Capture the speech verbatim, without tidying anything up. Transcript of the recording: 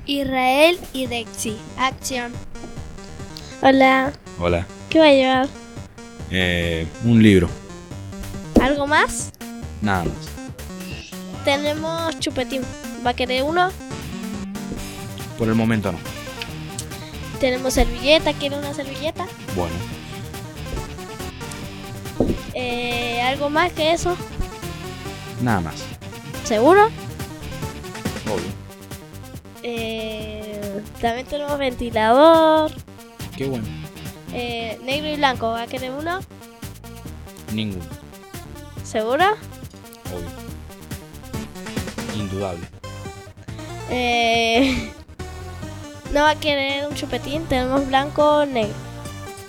Israel y Dexy. Acción. Hola, Hola. ¿qué va a llevar? Eh, un libro, ¿Algo más? nada más. Tenemos chupetín. ¿Va a querer uno? Por el momento no. Tenemos servilleta. ¿Quiere una servilleta? Bueno, Eh, ¿Algo más que eso? nada más. ¿Seguro? Obvio. Eh, también tenemos ventilador. Qué bueno. Eh, negro y blanco. ¿Va a querer uno? Ninguno. ¿Seguro? Obvio. Indudable. Eh, ¿No va a querer un chupetín? Tenemos blanco o negro.